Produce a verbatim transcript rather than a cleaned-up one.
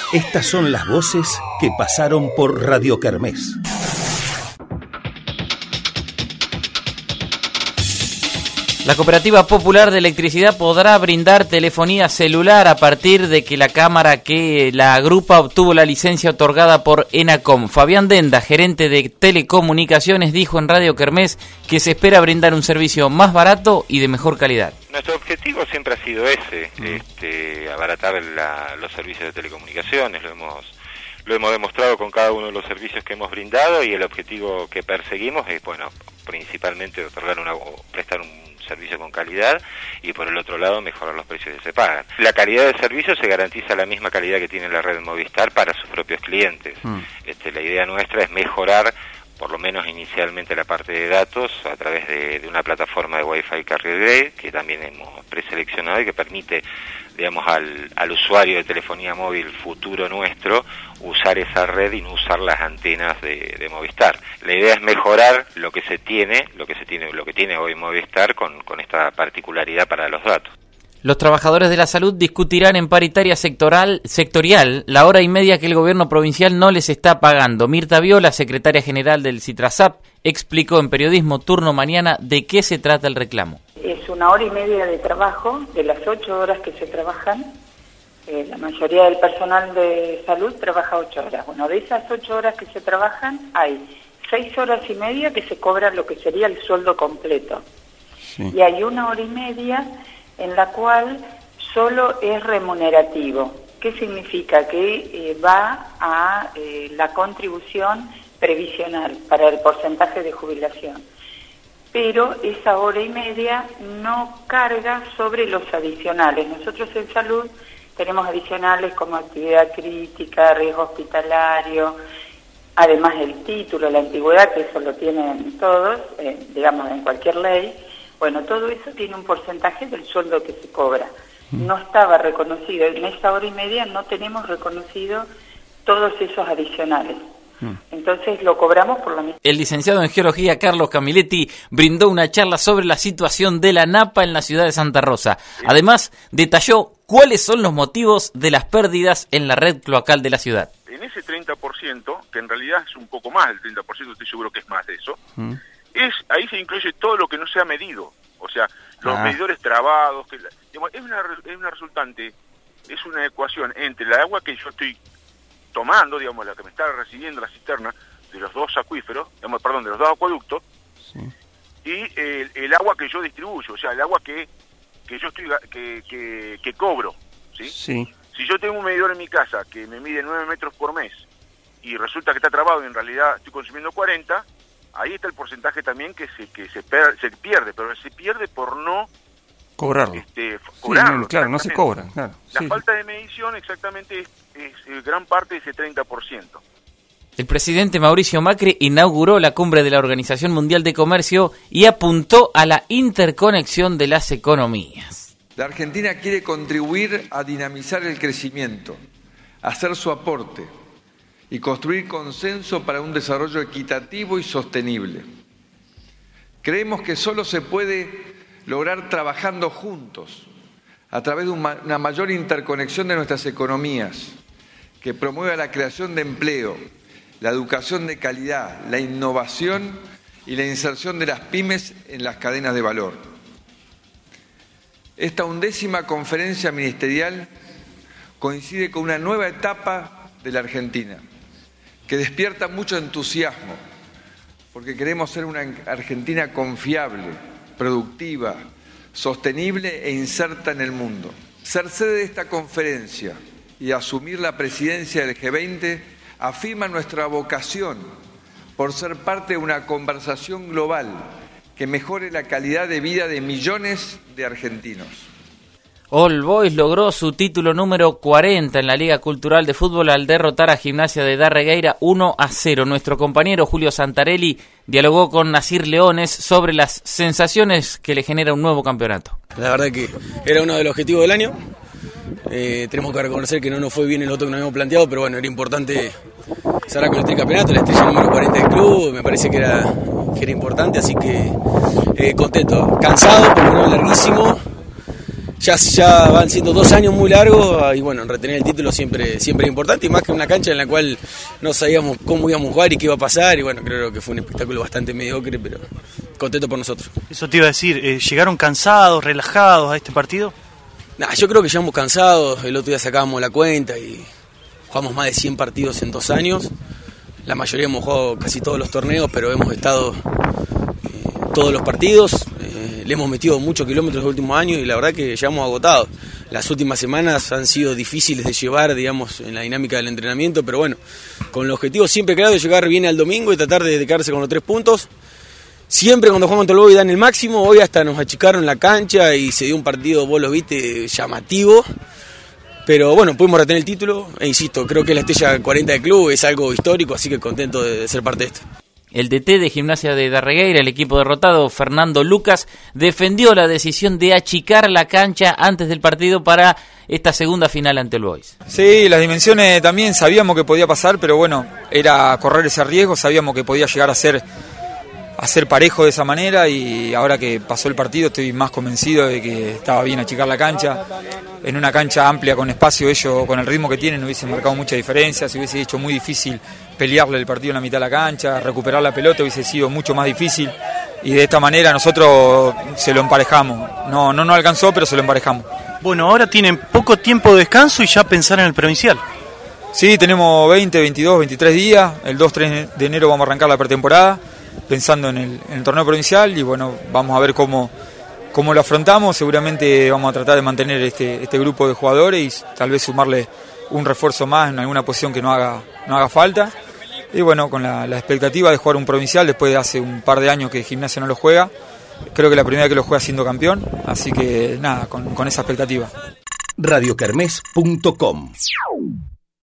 Estas son las voces que pasaron por Radio Kermés. La Cooperativa Popular de Electricidad podrá brindar telefonía celular a partir de que la cámara que la agrupa obtuvo la licencia otorgada por ENACOM. Fabián Denda, gerente de telecomunicaciones, dijo en Radio Kermés que se espera brindar un servicio más barato y de mejor calidad. Nuestro objetivo siempre ha sido ese, mm. este, abaratar la, los servicios de telecomunicaciones, lo hemos, lo hemos demostrado con cada uno de los servicios que hemos brindado, y el objetivo que perseguimos es, bueno, principalmente otorgar una, o prestar un servicio con calidad, y por el otro lado mejorar los precios que se pagan. La calidad del servicio se garantiza la misma calidad que tiene la red Movistar para sus propios clientes. Mm. Este, la idea nuestra es mejorar, por lo menos inicialmente, la parte de datos a través de, de una plataforma de Wi-Fi Carrier Grade que también hemos preseleccionado y que permite, digamos, al, al usuario de telefonía móvil futuro nuestro usar esa red y no usar las antenas de, de Movistar. La idea es mejorar lo que se tiene, lo que se tiene, lo que tiene hoy Movistar con, con esta particularidad para los datos. Los trabajadores de la salud discutirán en paritaria sectoral, sectorial la hora y media que el gobierno provincial no les está pagando. Mirta Viola, secretaria general del CITRASAP, explicó en Periodismo Turno Mañana de qué se trata el reclamo. Es una hora y media de trabajo, de las ocho horas que se trabajan. Eh, la mayoría del personal de salud trabaja ocho horas. Bueno, de esas ocho horas que se trabajan, hay seis horas y media que se cobra lo que sería el sueldo completo. Sí. Y hay una hora y media en la cual solo es remunerativo. ¿Qué significa? Que eh, va a eh, la contribución previsional para el porcentaje de jubilación. Pero esa hora y media no carga sobre los adicionales. Nosotros en salud tenemos adicionales como actividad crítica, riesgo hospitalario, además el título, la antigüedad, que eso lo tienen todos, eh, digamos, en cualquier ley. Bueno, todo eso tiene un porcentaje del sueldo que se cobra. No estaba reconocido. En esta hora y media no tenemos reconocido todos esos adicionales. Entonces lo cobramos por lo mismo. El licenciado en Geología Carlos Camiletti brindó una charla sobre la situación de la Napa en la ciudad de Santa Rosa. Además, detalló cuáles son los motivos de las pérdidas en la red cloacal de la ciudad. En ese treinta por ciento, que en realidad es un poco más del treinta por ciento, estoy seguro que es más de eso, mm. es ahí se incluye todo lo que no se ha medido. O sea, los ah. medidores trabados, que digamos, es una es una resultante, es una ecuación entre el agua que yo estoy tomando, digamos, la que me está recibiendo la cisterna de los dos acuíferos, digamos, perdón, de los dos acueductos, sí. y el, el agua que yo distribuyo, o sea, el agua que que yo estoy que que, que cobro, ¿sí? Sí. Si yo tengo un medidor en mi casa que me mide nueve metros por mes y resulta que está trabado y en realidad estoy consumiendo cuarenta, ahí está el porcentaje también que se que se, per, se pierde, pero se pierde por no cobrarlo. Este, cobrarlo sí, claro, no se cobra. Claro. La sí, falta sí. de medición exactamente es, es gran parte de ese treinta por ciento. El presidente Mauricio Macri inauguró la cumbre de la Organización Mundial de Comercio y apuntó a la interconexión de las economías. La Argentina quiere contribuir a dinamizar el crecimiento, hacer su aporte y construir consenso para un desarrollo equitativo y sostenible. Creemos que solo se puede lograr trabajando juntos, a través de una mayor interconexión de nuestras economías, que promueva la creación de empleo, la educación de calidad, la innovación y la inserción de las pymes en las cadenas de valor. Esta undécima conferencia ministerial coincide con una nueva etapa de la Argentina, que despierta mucho entusiasmo, porque queremos ser una Argentina confiable, productiva, sostenible e inserta en el mundo. Ser sede de esta conferencia y asumir la presidencia del G veinte afirma nuestra vocación por ser parte de una conversación global que mejore la calidad de vida de millones de argentinos. All Boys logró su título número cuarenta en la Liga Cultural de Fútbol al derrotar a Gimnasia de Darregueira uno a cero. Nuestro compañero Julio Santarelli dialogó con Nasir Leones sobre las sensaciones que le genera un nuevo campeonato. La verdad que era uno de los objetivos del año. Eh, tenemos que reconocer que no nos fue bien el otro que nos habíamos planteado, pero bueno, era importante cerrar con el tricampeonato, la estrella número cuarenta del club, me parece que era, que era importante, así que eh, contento, cansado porque no es larguísimo. ya, ya van siendo dos años muy largos y bueno, retener el título siempre, siempre es importante, y más que una cancha en la cual no sabíamos cómo íbamos a jugar y qué iba a pasar, y bueno, creo que fue un espectáculo bastante mediocre, pero contento por nosotros. Eso te iba a decir, eh, ¿llegaron cansados, relajados a este partido? Nah, yo creo que llegamos cansados, el otro día sacábamos la cuenta y jugamos más de cien partidos en dos años, la mayoría hemos jugado casi todos los torneos, pero hemos estado eh, todos los partidos, eh, le hemos metido muchos kilómetros los últimos años y la verdad que llegamos agotados. Las últimas semanas han sido difíciles de llevar, digamos, en la dinámica del entrenamiento, pero bueno, con el objetivo siempre claro de llegar bien al domingo y tratar de quedarse con los tres puntos. Siempre cuando jugamos contra el Boy dan el máximo, hoy hasta nos achicaron la cancha y se dio un partido, vos lo viste, llamativo. Pero bueno, pudimos retener el título e insisto, creo que la estrella cuarenta del club es algo histórico, así que contento de, de ser parte de esto. El D T de Gimnasia de Darregueira, el equipo derrotado, Fernando Lucas, defendió la decisión de achicar la cancha antes del partido para esta segunda final ante el Boys. Sí, las dimensiones también sabíamos que podía pasar, pero bueno, era correr ese riesgo, sabíamos que podía llegar a ser... a ser parejo de esa manera, y ahora que pasó el partido estoy más convencido de que estaba bien achicar la cancha. En una cancha amplia con espacio, ellos con el ritmo que tienen hubiesen marcado mucha diferencia, se hubiese hecho muy difícil pelearle el partido en la mitad de la cancha, recuperar la pelota hubiese sido mucho más difícil, y de esta manera nosotros se lo emparejamos. No, no nos alcanzó, pero se lo emparejamos. Bueno, ahora tienen poco tiempo de descanso y ya pensar en el provincial. Sí, tenemos veinte, veintidós, veintitrés días, el dos tres de enero vamos a arrancar la pretemporada, pensando en el, en el torneo provincial, y bueno, vamos a ver cómo, cómo lo afrontamos. Seguramente vamos a tratar de mantener este, este grupo de jugadores y tal vez sumarle un refuerzo más en alguna posición que no haga, no haga falta, y bueno, con la, la expectativa de jugar un provincial después de hace un par de años que Gimnasia no lo juega. Creo que la primera vez que lo juega siendo campeón, así que nada, con, con esa expectativa. radio kermés punto com